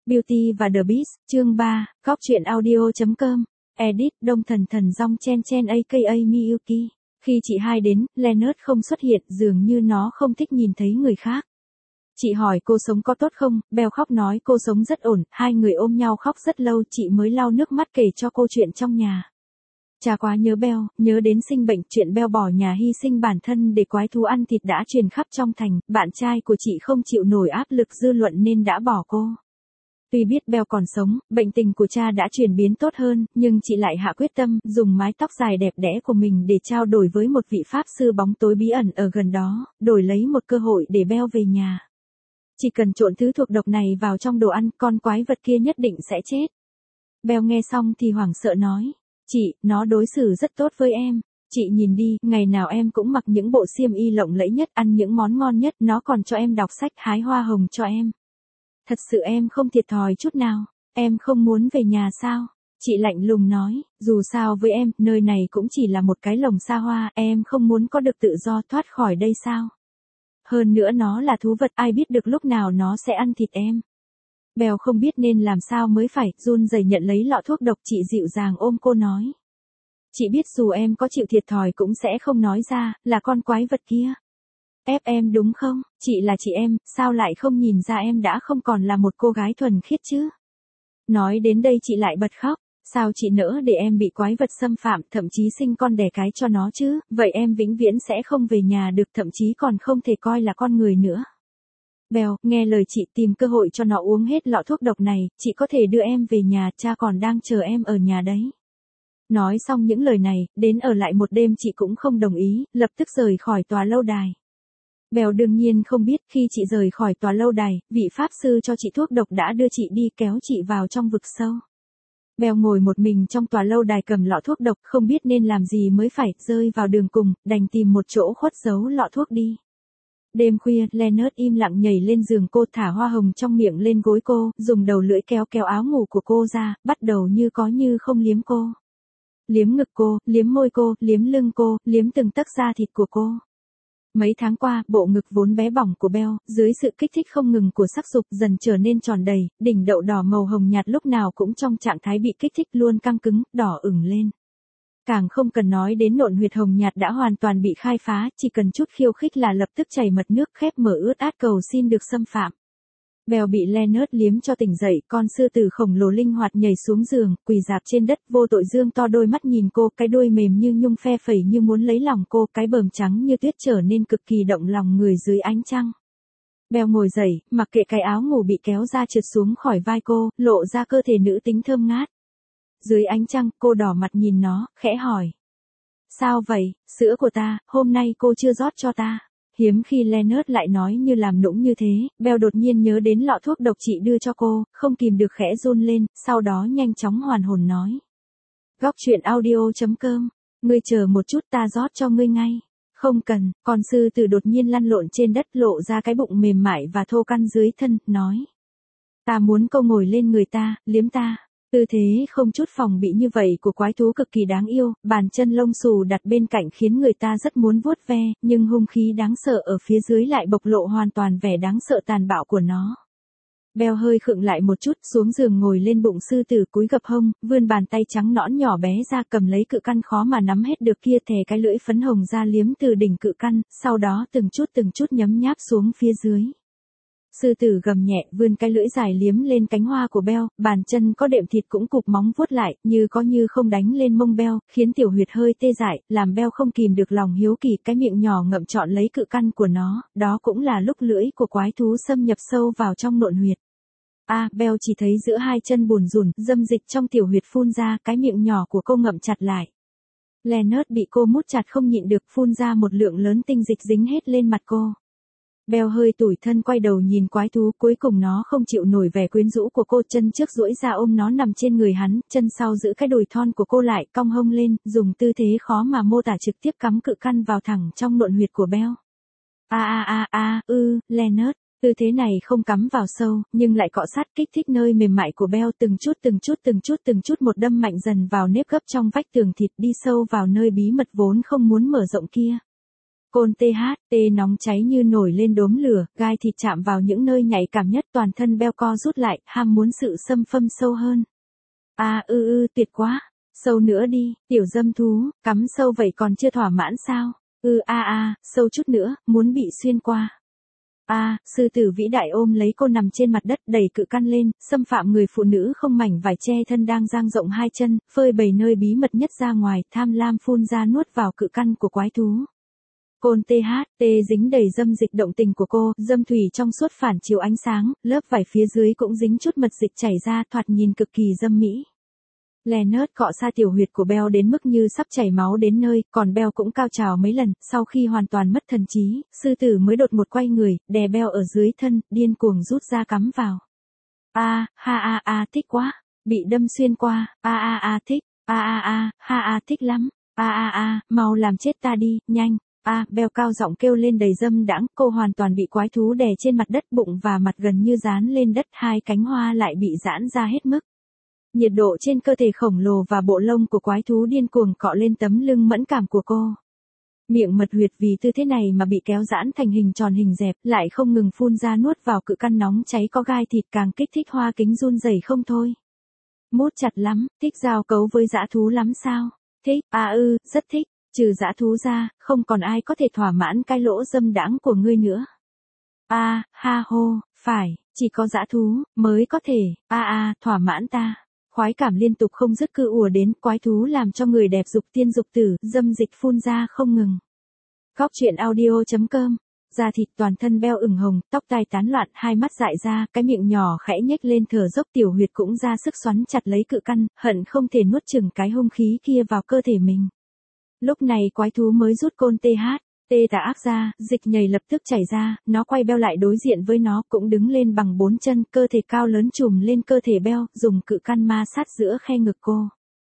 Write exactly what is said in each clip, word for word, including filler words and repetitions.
Beauty và The Beast, chương ba, góc truyện audio.com, edit, Đông Thần Thần Rong Chen Chen aka Miyuki. Khi chị hai đến, Leonard không xuất hiện, dường như nó không thích nhìn thấy người khác. Chị hỏi cô sống có tốt không, Belle khóc nói cô sống rất ổn, hai người ôm nhau khóc rất lâu, chị mới lau nước mắt kể cho cô chuyện trong nhà. Cha quá nhớ Belle, nhớ đến sinh bệnh, chuyện Belle bỏ nhà hy sinh bản thân để quái thú ăn thịt đã truyền khắp trong thành, bạn trai của chị không chịu nổi áp lực dư luận nên đã bỏ cô. Tuy biết Belle còn sống, bệnh tình của cha đã chuyển biến tốt hơn, nhưng chị lại hạ quyết tâm, dùng mái tóc dài đẹp đẽ của mình để trao đổi với một vị pháp sư bóng tối bí ẩn ở gần đó, đổi lấy một cơ hội để Belle về nhà. Chỉ cần trộn thứ thuộc độc này vào trong đồ ăn, con quái vật kia nhất định sẽ chết. Belle nghe xong thì hoảng sợ nói, chị, nó đối xử rất tốt với em. Chị nhìn đi, ngày nào em cũng mặc những bộ xiêm y lộng lẫy nhất, ăn những món ngon nhất, nó còn cho em đọc sách, hái hoa hồng cho em. Thật sự em không thiệt thòi chút nào, em không muốn về nhà sao? Chị lạnh lùng nói, dù sao với em, nơi này cũng chỉ là một cái lồng xa hoa, em không muốn có được tự do thoát khỏi đây sao? Hơn nữa nó là thú vật, ai biết được lúc nào nó sẽ ăn thịt em. Belle không biết nên làm sao mới phải, run rẩy nhận lấy lọ thuốc độc, chị dịu dàng ôm cô nói. Chị biết dù em có chịu thiệt thòi cũng sẽ không nói ra, là con quái vật kia. Ép em đúng không? Chị là chị em, sao lại không nhìn ra em đã không còn là một cô gái thuần khiết chứ? Nói đến đây chị lại bật khóc, sao chị nỡ để em bị quái vật xâm phạm, thậm chí sinh con đẻ cái cho nó chứ, vậy em vĩnh viễn sẽ không về nhà được, thậm chí còn không thể coi là con người nữa. Belle, nghe lời chị, tìm cơ hội cho nó uống hết lọ thuốc độc này, chị có thể đưa em về nhà, cha còn đang chờ em ở nhà đấy. Nói xong những lời này, đến ở lại một đêm chị cũng không đồng ý, lập tức rời khỏi tòa lâu đài. Belle đương nhiên không biết, khi chị rời khỏi tòa lâu đài, vị pháp sư cho chị thuốc độc đã đưa chị đi kéo chị vào trong vực sâu. Belle ngồi một mình trong tòa lâu đài cầm lọ thuốc độc, không biết nên làm gì mới phải, rơi vào đường cùng, đành tìm một chỗ khuất giấu lọ thuốc đi. Đêm khuya, Leonard im lặng nhảy lên giường cô, thả hoa hồng trong miệng lên gối cô, dùng đầu lưỡi kéo kéo áo ngủ của cô ra, bắt đầu như có như không liếm cô. Liếm ngực cô, liếm môi cô, liếm lưng cô, liếm từng tấc da thịt của cô. Mấy tháng qua, bộ ngực vốn bé bỏng của Belle, dưới sự kích thích không ngừng của sắc dục dần trở nên tròn đầy, đỉnh đậu đỏ màu hồng nhạt lúc nào cũng trong trạng thái bị kích thích luôn căng cứng, đỏ ửng lên. Càng không cần nói đến nộn huyệt hồng nhạt đã hoàn toàn bị khai phá, chỉ cần chút khiêu khích là lập tức chảy mật nước, khép mở ướt át cầu xin được xâm phạm. Belle bị Leonard liếm cho tỉnh dậy, con sư tử khổng lồ linh hoạt nhảy xuống giường, quỳ rạp trên đất, vô tội dương to đôi mắt nhìn cô, cái đuôi mềm như nhung phe phẩy như muốn lấy lòng cô, cái bờm trắng như tuyết trở nên cực kỳ động lòng người dưới ánh trăng. Belle ngồi dậy, mặc kệ cái áo ngủ bị kéo ra trượt xuống khỏi vai cô, lộ ra cơ thể nữ tính thơm ngát. Dưới ánh trăng, cô đỏ mặt nhìn nó, khẽ hỏi. Sao vậy, sữa của ta, hôm nay cô chưa rót cho ta. Hiếm khi Leonard lại nói như làm nũng như thế, Belle đột nhiên nhớ đến lọ thuốc độc chị đưa cho cô, không kìm được khẽ run lên, sau đó nhanh chóng hoàn hồn nói. Góc truyện audio.com, ngươi chờ một chút ta rót cho ngươi ngay. Không cần, con sư tử đột nhiên lăn lộn trên đất lộ ra cái bụng mềm mại và thô căn dưới thân, nói. Ta muốn cô ngồi lên người ta, liếm ta. Tư thế không chút phòng bị như vậy của quái thú cực kỳ đáng yêu, bàn chân lông xù đặt bên cạnh khiến người ta rất muốn vuốt ve, nhưng hung khí đáng sợ ở phía dưới lại bộc lộ hoàn toàn vẻ đáng sợ tàn bạo của nó. Belle hơi khựng lại một chút, xuống giường ngồi lên bụng sư tử, cúi gập hông, vươn bàn tay trắng nõn nhỏ bé ra cầm lấy cự căn khó mà nắm hết được kia, thè cái lưỡi phấn hồng ra liếm từ đỉnh cự căn, sau đó từng chút từng chút nhấm nháp xuống phía dưới. Sư tử gầm nhẹ, vươn cái lưỡi dài liếm lên cánh hoa của Belle, bàn chân có đệm thịt cũng cụp móng vuốt lại, như có như không đánh lên mông Belle, khiến tiểu huyệt hơi tê dại, làm Belle không kìm được lòng hiếu kỳ, cái miệng nhỏ ngậm trọn lấy cự căn của nó, đó cũng là lúc lưỡi của quái thú xâm nhập sâu vào trong nộn huyệt. A, à, Belle chỉ thấy giữa hai chân bùn rùn, dâm dịch trong tiểu huyệt phun ra, cái miệng nhỏ của cô ngậm chặt lại. Leonard bị cô mút chặt không nhịn được, phun ra một lượng lớn tinh dịch dính hết lên mặt cô. Belle hơi tủi thân quay đầu nhìn quái thú, cuối cùng nó không chịu nổi vẻ quyến rũ của cô, chân trước duỗi ra ôm nó nằm trên người hắn, chân sau giữ cái đùi thon của cô lại, cong hông lên, dùng tư thế khó mà mô tả trực tiếp cắm cự căn vào thẳng trong nộn huyệt của Belle. A a a a, ư, Leonard, tư thế này không cắm vào sâu, nhưng lại cọ sát kích thích nơi mềm mại của Belle, từng chút từng chút từng chút từng chút một đâm mạnh dần vào nếp gấp trong vách tường thịt, đi sâu vào nơi bí mật vốn không muốn mở rộng kia. Côn tê hát tê nóng cháy như nổi lên đốm lửa, gai thịt chạm vào những nơi nhạy cảm nhất, toàn thân Bell co rút lại, ham muốn sự xâm phâm sâu hơn. À ư ư tuyệt quá, sâu nữa đi, tiểu dâm thú, cắm sâu vậy còn chưa thỏa mãn sao? Ừ a a, sâu chút nữa, muốn bị xuyên qua. A, à, sư tử vĩ đại ôm lấy cô nằm trên mặt đất, đẩy cự căn lên, xâm phạm người phụ nữ không mảnh vải che thân đang dang rộng hai chân, phơi bày nơi bí mật nhất ra ngoài, tham lam phun ra nuốt vào cự căn của quái thú. Côn tê hát tê dính đầy dâm dịch động tình của cô, dâm thủy trong suốt phản chiếu ánh sáng, lớp vải phía dưới cũng dính chút mật dịch chảy ra, thoạt nhìn cực kỳ dâm mỹ. Leonard cọ xa tiểu huyệt của Bell đến mức như sắp chảy máu đến nơi, còn Bell cũng cao trào mấy lần, sau khi hoàn toàn mất thần trí, sư tử mới đột một quay người, đè Bell ở dưới thân, điên cuồng rút ra cắm vào. A, ha a a thích quá, bị đâm xuyên qua, a a a thích, a a a, ha a thích lắm, a a a, mau làm chết ta đi, nhanh. A, à, Bell cao giọng kêu lên đầy dâm đãng, cô hoàn toàn bị quái thú đè trên mặt đất, bụng và mặt gần như dán lên đất, hai cánh hoa lại bị giãn ra hết mức. Nhiệt độ trên cơ thể khổng lồ và bộ lông của quái thú điên cuồng cọ lên tấm lưng mẫn cảm của cô. Miệng mật huyệt vì tư thế này mà bị kéo giãn thành hình tròn hình dẹp, lại không ngừng phun ra nuốt vào cự căn nóng cháy có gai thịt, càng kích thích hoa kính run rẩy không thôi. Mút chặt lắm, thích giao cấu với dã thú lắm sao? Thích, à ư, rất thích. Trừ dã thú ra, không còn ai có thể thỏa mãn cái lỗ dâm đãng của ngươi nữa. A, à, ha hô, phải, chỉ có dã thú mới có thể, a à, a, à, thỏa mãn ta. Khoái cảm liên tục không dứt cứ ùa đến, quái thú làm cho người đẹp dục tiên dục tử, dâm dịch phun ra không ngừng. Góc truyện audio chấm com. Da thịt toàn thân Bell ửng hồng, tóc tai tán loạn, hai mắt dại ra, cái miệng nhỏ khẽ nhếch lên thở dốc, tiểu huyệt cũng ra sức xoắn chặt lấy cự căn, hận không thể nuốt chửng cái hung khí kia vào cơ thể mình. Lúc này quái thú mới rút côn tê hát tê tà ác ra, dịch nhầy lập tức chảy ra, nó quay Bell lại đối diện với nó, cũng đứng lên bằng bốn chân, cơ thể cao lớn trùm lên cơ thể Bell, dùng cự căn ma sát giữa khe ngực cô.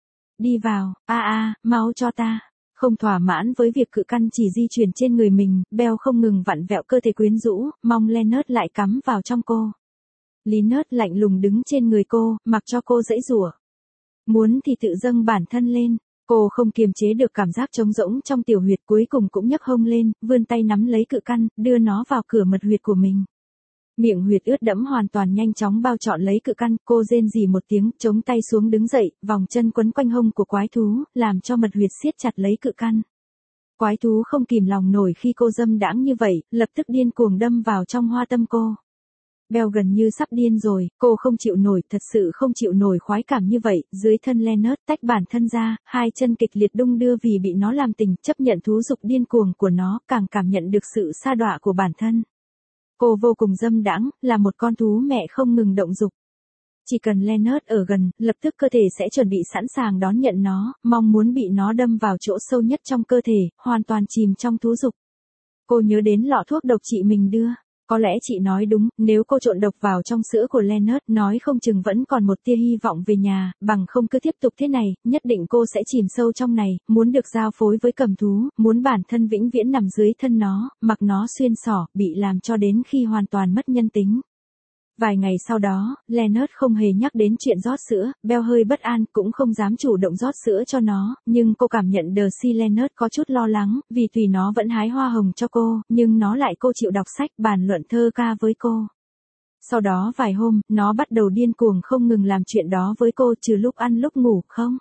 Đi vào, a a, máu cho ta. Không thỏa mãn với việc cự căn chỉ di chuyển trên người mình, Bell không ngừng vặn vẹo cơ thể quyến rũ, mong Leonard lại cắm vào trong cô. Leonard lạnh lùng đứng trên người cô, mặc cho cô giãy giụa. Muốn thì tự dâng bản thân lên. Cô không kiềm chế được cảm giác trống rỗng trong tiểu huyệt, cuối cùng cũng nhấc hông lên, vươn tay nắm lấy cự căn, đưa nó vào cửa mật huyệt của mình. Miệng huyệt ướt đẫm hoàn toàn nhanh chóng bao trọn lấy cự căn, cô rên rỉ một tiếng, chống tay xuống đứng dậy, vòng chân quấn quanh hông của quái thú, làm cho mật huyệt siết chặt lấy cự căn. Quái thú không kìm lòng nổi khi cô dâm đãng như vậy, lập tức điên cuồng đâm vào trong hoa tâm cô. Bell gần như sắp điên rồi, cô không chịu nổi, thật sự không chịu nổi khoái cảm như vậy, dưới thân Leonard tách bản thân ra, hai chân kịch liệt đung đưa vì bị nó làm tình, chấp nhận thú dục điên cuồng của nó, càng cảm nhận được sự sa đọa của bản thân. Cô vô cùng dâm đãng, là một con thú mẹ không ngừng động dục. Chỉ cần Leonard ở gần, lập tức cơ thể sẽ chuẩn bị sẵn sàng đón nhận nó, mong muốn bị nó đâm vào chỗ sâu nhất trong cơ thể, hoàn toàn chìm trong thú dục. Cô nhớ đến lọ thuốc độc chị mình đưa. Có lẽ chị nói đúng, nếu cô trộn độc vào trong sữa của Leonard, nói không chừng vẫn còn một tia hy vọng về nhà, bằng không cứ tiếp tục thế này, nhất định cô sẽ chìm sâu trong này, muốn được giao phối với cầm thú, muốn bản thân vĩnh viễn nằm dưới thân nó, mặc nó xuyên xỏ, bị làm cho đến khi hoàn toàn mất nhân tính. Vài ngày sau đó, Leonard không hề nhắc đến chuyện rót sữa, Bell hơi bất an, cũng không dám chủ động rót sữa cho nó, nhưng cô cảm nhận Darcy Leonard có chút lo lắng, vì tùy nó vẫn hái hoa hồng cho cô, nhưng nó lại cô chịu đọc sách, bàn luận thơ ca với cô. Sau đó vài hôm, nó bắt đầu điên cuồng không ngừng làm chuyện đó với cô, trừ lúc ăn lúc ngủ, không.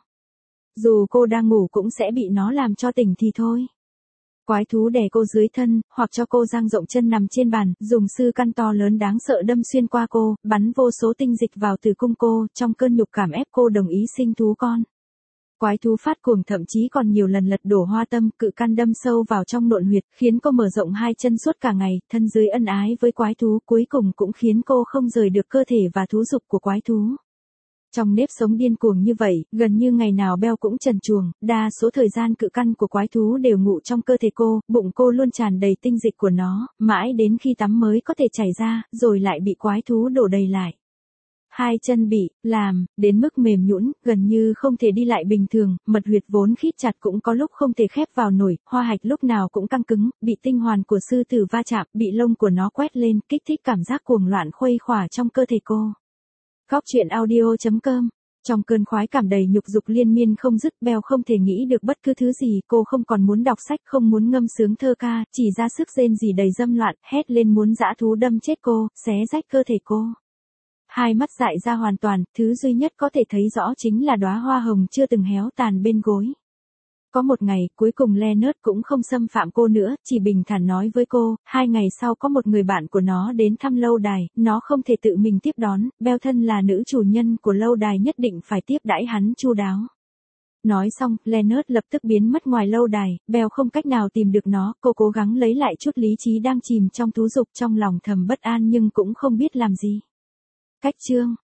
Dù cô đang ngủ cũng sẽ bị nó làm cho tỉnh thì thôi. Quái thú đè cô dưới thân, hoặc cho cô dang rộng chân nằm trên bàn, dùng sư căn to lớn đáng sợ đâm xuyên qua cô, bắn vô số tinh dịch vào tử cung cô, trong cơn nhục cảm ép cô đồng ý sinh thú con. Quái thú phát cuồng thậm chí còn nhiều lần lật đổ hoa tâm, cự căn đâm sâu vào trong nộn huyệt, khiến cô mở rộng hai chân suốt cả ngày, thân dưới ân ái với quái thú, cuối cùng cũng khiến cô không rời được cơ thể và thú dục của quái thú. Trong nếp sống điên cuồng như vậy, gần như ngày nào Bell cũng trần truồng, đa số thời gian cự căn của quái thú đều ngụ trong cơ thể cô, bụng cô luôn tràn đầy tinh dịch của nó, mãi đến khi tắm mới có thể chảy ra, rồi lại bị quái thú đổ đầy lại. Hai chân bị làm đến mức mềm nhũn, gần như không thể đi lại bình thường, mật huyệt vốn khít chặt cũng có lúc không thể khép vào nổi, hoa hạch lúc nào cũng căng cứng, bị tinh hoàn của sư tử va chạm, bị lông của nó quét lên, kích thích cảm giác cuồng loạn khuây khỏa trong cơ thể cô. Góc truyện audio chấm com Trong cơn khoái cảm đầy nhục dục liên miên không dứt, Belle không thể nghĩ được bất cứ thứ gì, cô không còn muốn đọc sách, không muốn ngâm sướng thơ ca, chỉ ra sức rên rỉ đầy dâm loạn, hét lên muốn dã thú đâm chết cô, xé rách cơ thể cô. Hai mắt dại ra hoàn toàn, thứ duy nhất có thể thấy rõ chính là đóa hoa hồng chưa từng héo tàn bên gối. Có một ngày, cuối cùng Leonard cũng không xâm phạm cô nữa, chỉ bình thản nói với cô, hai ngày sau có một người bạn của nó đến thăm lâu đài, nó không thể tự mình tiếp đón, Belle thân là nữ chủ nhân của lâu đài nhất định phải tiếp đãi hắn chu đáo. Nói xong, Leonard lập tức biến mất ngoài lâu đài, Belle không cách nào tìm được nó, cô cố gắng lấy lại chút lý trí đang chìm trong thú dục, trong lòng thầm bất an nhưng cũng không biết làm gì. Cách chương